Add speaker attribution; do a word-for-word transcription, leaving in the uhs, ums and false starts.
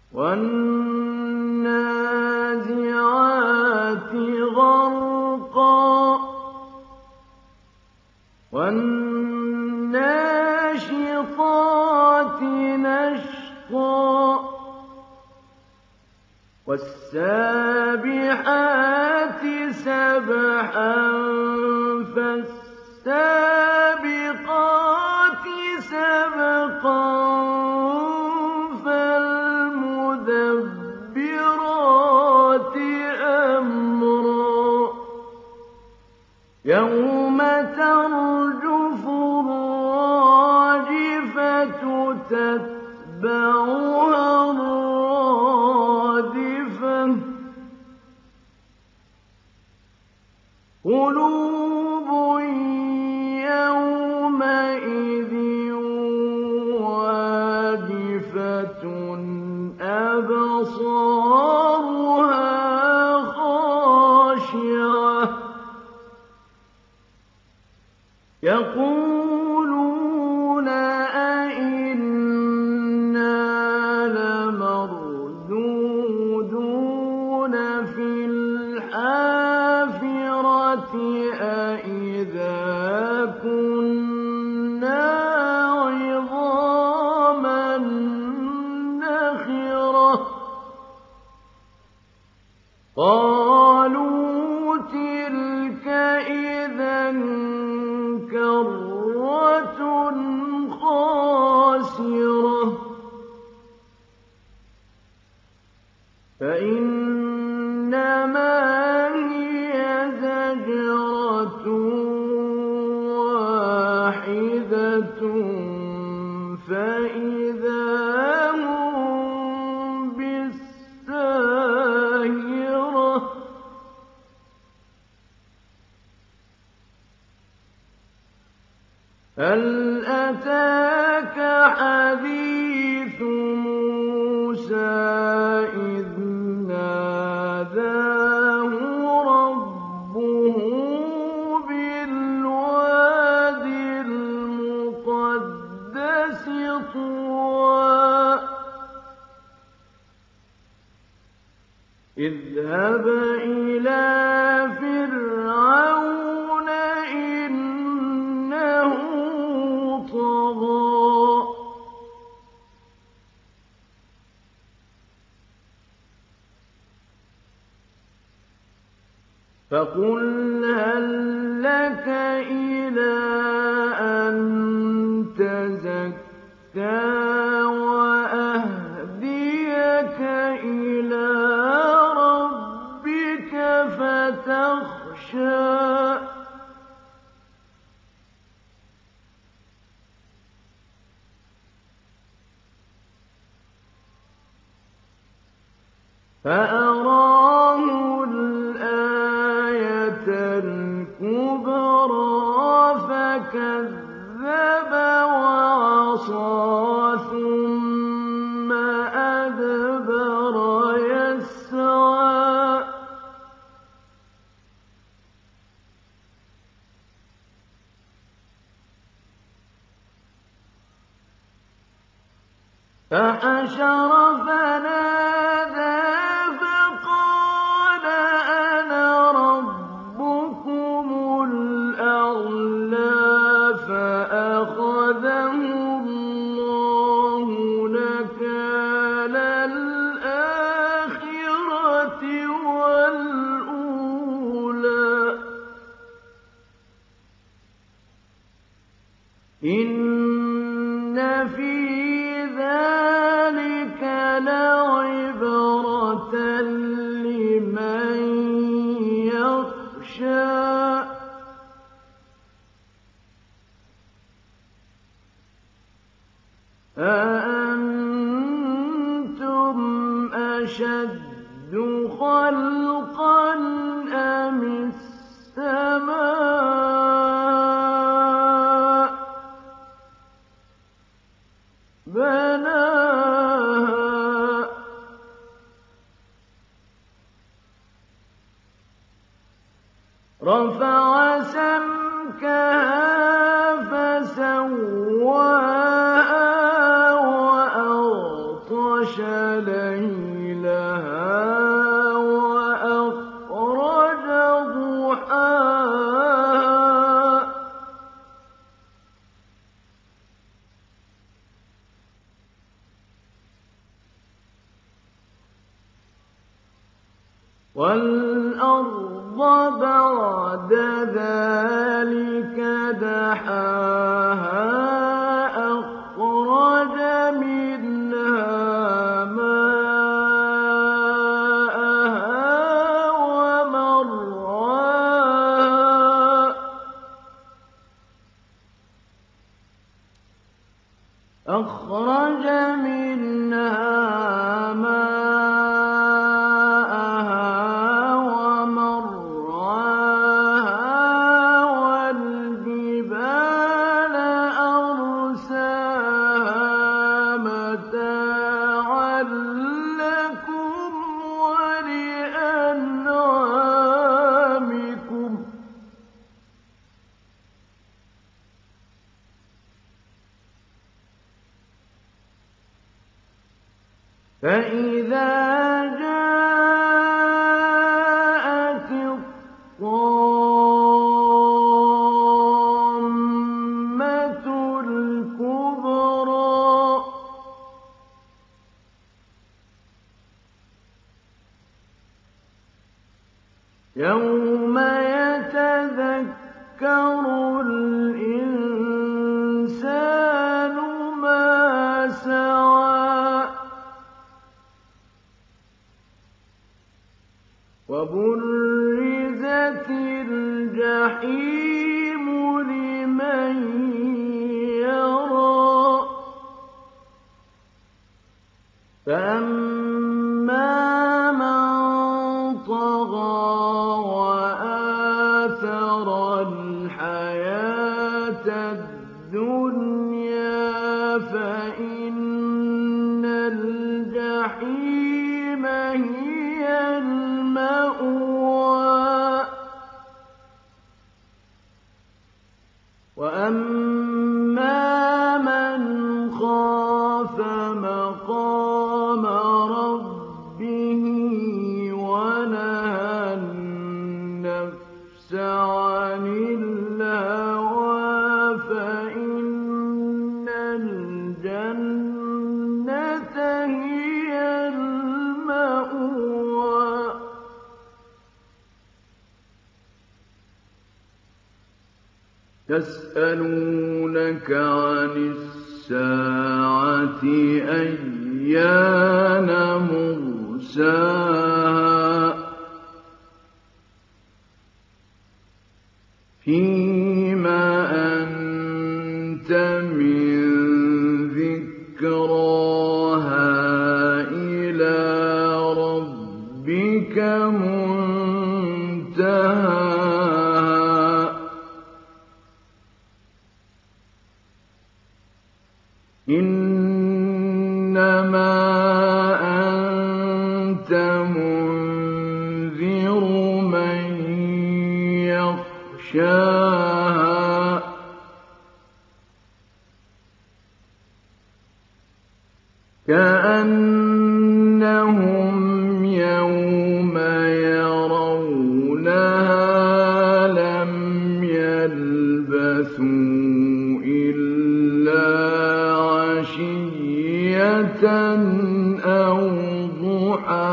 Speaker 1: وَالنَّازِعَاتِ غَرْقًا وَالنَّاشِطَاتِ نَشْطًا وَالسَّابِحَاتِ سَبْحًا فَالسَّابِقَاتِ سَبْقًا فَالْمُدَبِّرَاتِ أَمْرًا يَوْمَ تَرْجُفُ الرَّاجِفَةُ تَتْبَعُهَا الرَّادِفَةُ قُلُوبٌ يَوْمَئِذٍ وَاجِفَةٌ أَبْصَارُهَا خَاشِعَةٌ يَقُولُونَ أَإِنَّا لَمَرْدُودُونَ فِي الْحَافِرَةِ أَإِذَا كُنَّا عِظَامًا نَّخِرَةً قَالُوا تِلْكَ إِذًا كَرَّةٌ خَاسِرَةٌ فَإِنَّمَا هِيَ زَجْرَةٌ وَاحِدَةٌ فَإِذَا هُم بِالسَّاهِرَةِ هَلْ أَتَاكَ حَدِيثُ مُوسَىٰ إِذْ نَادَاهُ رَبُّهُ بِالْوَادِ الْمُقَدَّسِ طُوًى اذْهَبْ إِلَىٰ فِرْعَوْنَ إِنَّهُ طَغَىٰ فَقُلْ هَل لَّكَ إِلَىٰ أَن تَزَكَّىٰ وَأَهْدِيَكَ إِلَىٰ رَبِّكَ فَتَخْشَىٰ فَأَرَاهُ الْآيَةَ الْكُبْرَىٰ فَكَذَّبَ وَعَصَىٰ ثُمَّ أَدْبَرَ يَسْعَىٰ فَحَشَرَ فَنَادَىٰ فَقَالَ أَنَا رَبُّكُمُ الْأَعْلَىٰ فَأَخَذَهُ اللَّهُ نَكَالَ الْآخِرَةِ وَالْأُولَىٰ إِنَّ فِي ذَٰلِكَ لَعِبْرَةً لِّمَن يَخْشَىٰ أَأَنتُمْ أَشَدُّ خَلْقًا أَمِ السَّمَاءُ بَنَاهَا رَفَعَ سَمْكَهَا فَسَوَّاهَا وَأَغْطَشَ لَيْلَهَا ليلها وأخرج ضحاها والأرض بعد ذلك دحاها أخرج منها ماءها ومرعاها أخرج منها فإذا جاءت الطامة الكبرى يوم يتذكر الإنسان ما سعى وبرزت الجحيم لمن يرى فأما من طغى وآثر الحياة الدنيا فإن الجحيم هي المأوى وأما من خاف مقام ربه ونهى النفس عن الهوى فإن الجنة هي المأوى يسألونك عن الساعة أيان مرساها فيما أنت من ذكراها إلى ربك منتهاها إنما أنت منذر من يخشاها كأنهم يوم يرونها لم يلبثوا إلا عشية أو ضحاها